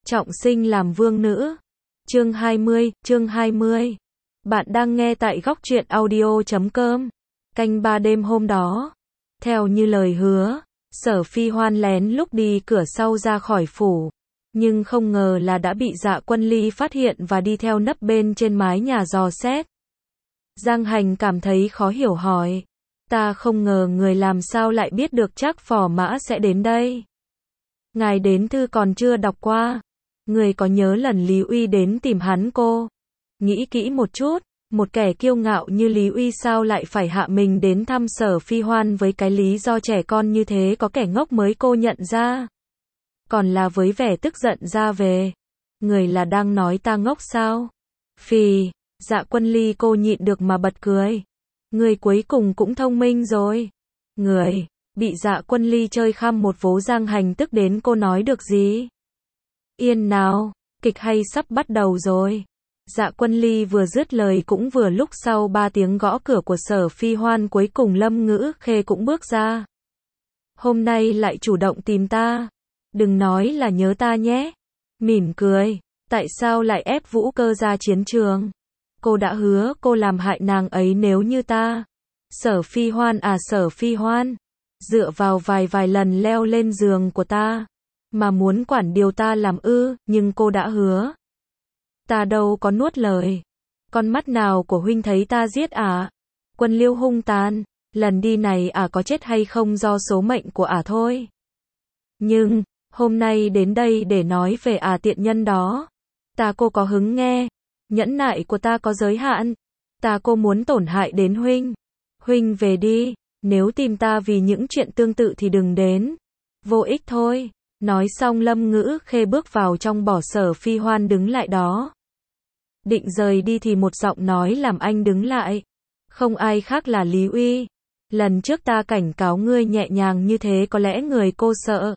Trọng sinh làm vương nữ. Chương 20. Bạn đang nghe tại góc truyện audio.com. Canh 3 đêm hôm đó. Theo như lời hứa, Sở Phi Hoan lén lúc đi cửa sau ra khỏi phủ. Nhưng không ngờ là đã bị Dạ Quân Ly phát hiện và đi theo nấp bên trên mái nhà dò xét. Giang Hành cảm thấy khó hiểu hỏi. Ta không ngờ người làm sao lại biết được chắc Phò Mã sẽ đến đây. Ngài đến thư còn chưa đọc qua. Người có nhớ lần Lý Uy đến tìm hắn cô? Nghĩ kỹ một chút, một kẻ kiêu ngạo như Lý Uy sao lại phải hạ mình đến thăm Sở Phi Hoan với cái lý do trẻ con như thế, có kẻ ngốc mới cô nhận ra. Còn là với vẻ tức giận ra về. Người là đang nói ta ngốc sao? Phì, Dạ Quân Ly cô nhịn được mà bật cười. Người cuối cùng cũng thông minh rồi. Người, bị Dạ Quân Ly chơi khăm một vố. Giang Hành tức đến cô nói được gì? Yên nào, kịch hay sắp bắt đầu rồi. Dạ Quân Ly vừa dứt lời cũng vừa lúc sau 3 tiếng gõ cửa của Sở Phi Hoan cuối cùng Lâm Ngữ Khê cũng bước ra. Hôm nay lại chủ động tìm ta. Đừng nói là nhớ ta nhé. Mỉm cười, tại sao lại ép Vũ Cơ ra chiến trường? Cô đã hứa cô làm hại nàng ấy nếu như ta. Sở Phi Hoan à, Sở Phi Hoan, dựa vào vài lần leo lên giường của ta mà muốn quản điều ta làm ư? Nhưng cô đã hứa. Ta đâu có nuốt lời. Con mắt nào của huynh thấy ta giết à? Quân Liêu hung tàn, lần đi này có chết hay không do số mệnh của thôi. Nhưng hôm nay đến đây để nói về tiện nhân đó. Ta cô có hứng nghe. Nhẫn nại của ta có giới hạn. Ta cô muốn tổn hại đến huynh. Huynh về đi, nếu tìm ta vì những chuyện tương tự thì đừng đến. Vô ích thôi. Nói xong Lâm Ngữ Khê bước vào trong, bỏ Sở Phi Hoan đứng lại đó. Định rời đi thì một giọng nói làm anh đứng lại. Không ai khác là Lý Uy. Lần trước ta cảnh cáo ngươi nhẹ nhàng như thế, có lẽ người cô sợ.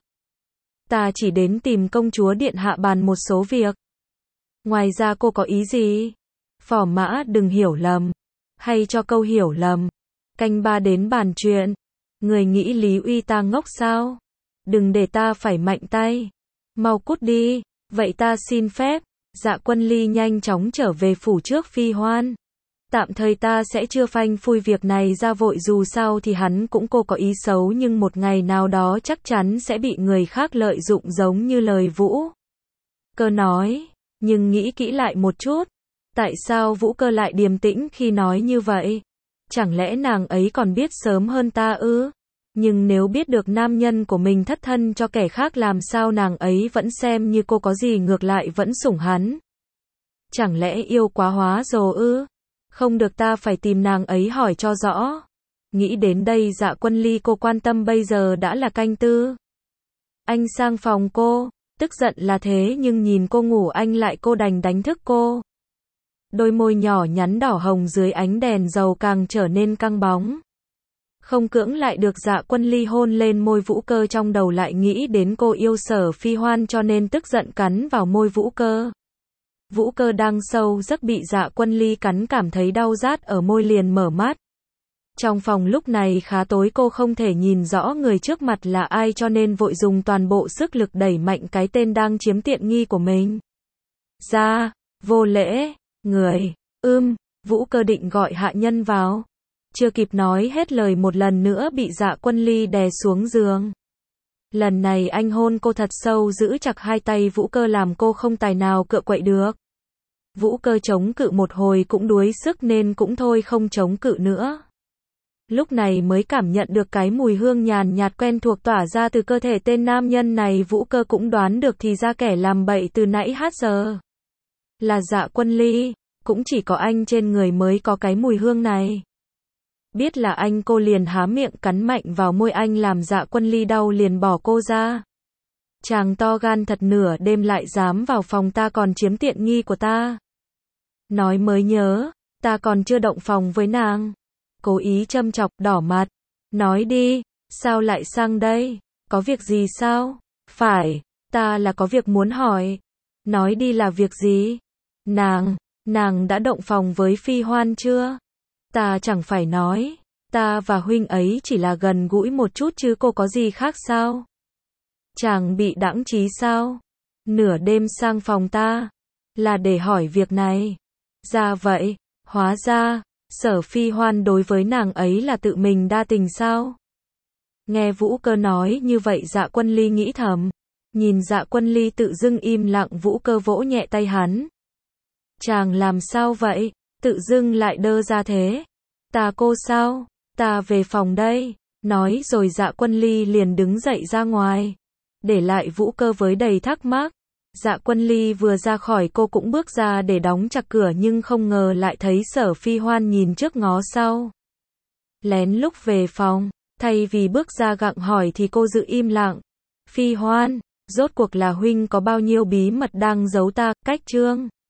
Ta chỉ đến tìm công chúa điện hạ bàn một số việc. Ngoài ra cô có ý gì? Phò Mã đừng hiểu lầm. Hay cho câu hiểu lầm. Canh 3 đến bàn chuyện. Người nghĩ Lý Uy ta ngốc sao? Đừng để ta phải mạnh tay. Mau cút đi. Vậy ta xin phép. Dạ Quân Ly nhanh chóng trở về phủ trước Phi Hoan. Tạm thời ta sẽ chưa phanh phui việc này ra vội, dù sao thì hắn cũng cô có ý xấu, nhưng một ngày nào đó chắc chắn sẽ bị người khác lợi dụng giống như lời Vũ Cơ nói. Nhưng nghĩ kỹ lại một chút. Tại sao Vũ Cơ lại điềm tĩnh khi nói như vậy? Chẳng lẽ nàng ấy còn biết sớm hơn ta ư? Nhưng nếu biết được nam nhân của mình thất thân cho kẻ khác, làm sao nàng ấy vẫn xem như cô có gì, ngược lại vẫn sủng hắn? Chẳng lẽ yêu quá hóa rồi ư? Không được, ta phải tìm nàng ấy hỏi cho rõ. Nghĩ đến đây Dạ Quân Ly cô quan tâm bây giờ đã là canh 4. Anh sang phòng cô, tức giận là thế nhưng nhìn cô ngủ anh lại cô đành đánh thức cô. Đôi môi nhỏ nhắn đỏ hồng dưới ánh đèn dầu càng trở nên căng bóng. Không cưỡng lại được Dạ Quân Ly hôn lên môi Vũ Cơ, trong đầu lại nghĩ đến cô yêu Sở Phi Hoan cho nên tức giận cắn vào môi Vũ Cơ. Vũ Cơ đang sâu giấc bị Dạ Quân Ly cắn cảm thấy đau rát ở môi liền mở mắt. Trong phòng lúc này khá tối, cô không thể nhìn rõ người trước mặt là ai cho nên vội dùng toàn bộ sức lực đẩy mạnh cái tên đang chiếm tiện nghi của mình ra. Vô lễ, người, Vũ Cơ định gọi hạ nhân vào. Chưa kịp nói hết lời một lần nữa bị Dạ Quân Ly đè xuống giường. Lần này anh hôn cô thật sâu, giữ chặt hai tay Vũ Cơ làm cô không tài nào cựa quậy được. Vũ Cơ chống cự một hồi cũng đuối sức nên cũng thôi không chống cự nữa. Lúc này mới cảm nhận được cái mùi hương nhàn nhạt quen thuộc tỏa ra từ cơ thể tên nam nhân này. Vũ Cơ cũng đoán được thì ra kẻ làm bậy từ nãy hết giờ là Dạ Quân Ly. Cũng chỉ có anh trên người mới có cái mùi hương này. Biết là anh, cô liền há miệng cắn mạnh vào môi anh làm Dạ Quân Ly đau liền bỏ cô ra. Chàng to gan thật, nửa đêm lại dám vào phòng ta còn chiếm tiện nghi của ta. Nói mới nhớ, ta còn chưa động phòng với nàng. Cố ý châm chọc, đỏ mặt. Nói đi, sao lại sang đây? Có việc gì sao? Phải, ta là có việc muốn hỏi. Nói đi, là việc gì? Nàng đã động phòng với Phi Hoan chưa? Ta chẳng phải nói, ta và huynh ấy chỉ là gần gũi một chút chứ cô có gì khác sao? Chàng bị đãng trí sao? nửa đêm sang phòng ta, là để hỏi việc này. Ra vậy, hóa ra, Sở Phi Hoan đối với nàng ấy là tự mình đa tình sao? Nghe Vũ Cơ nói như vậy Dạ Quân Ly nghĩ thầm. Nhìn Dạ Quân Ly tự dưng im lặng, Vũ Cơ vỗ nhẹ tay hắn. Chàng làm sao vậy? Tự dưng lại đơ ra thế. Ta cô sao? Ta về phòng đây. Nói rồi Dạ Quân Ly liền đứng dậy ra ngoài. Để lại Vũ Cơ với đầy thắc mắc. Dạ Quân Ly vừa ra khỏi cô cũng bước ra để đóng chặt cửa nhưng không ngờ lại thấy Sở Phi Hoan nhìn trước ngó sau. Lén lúc về phòng, thay vì bước ra gặng hỏi thì cô giữ im lặng. Phi Hoan, rốt cuộc là huynh có bao nhiêu bí mật đang giấu ta, cách chương.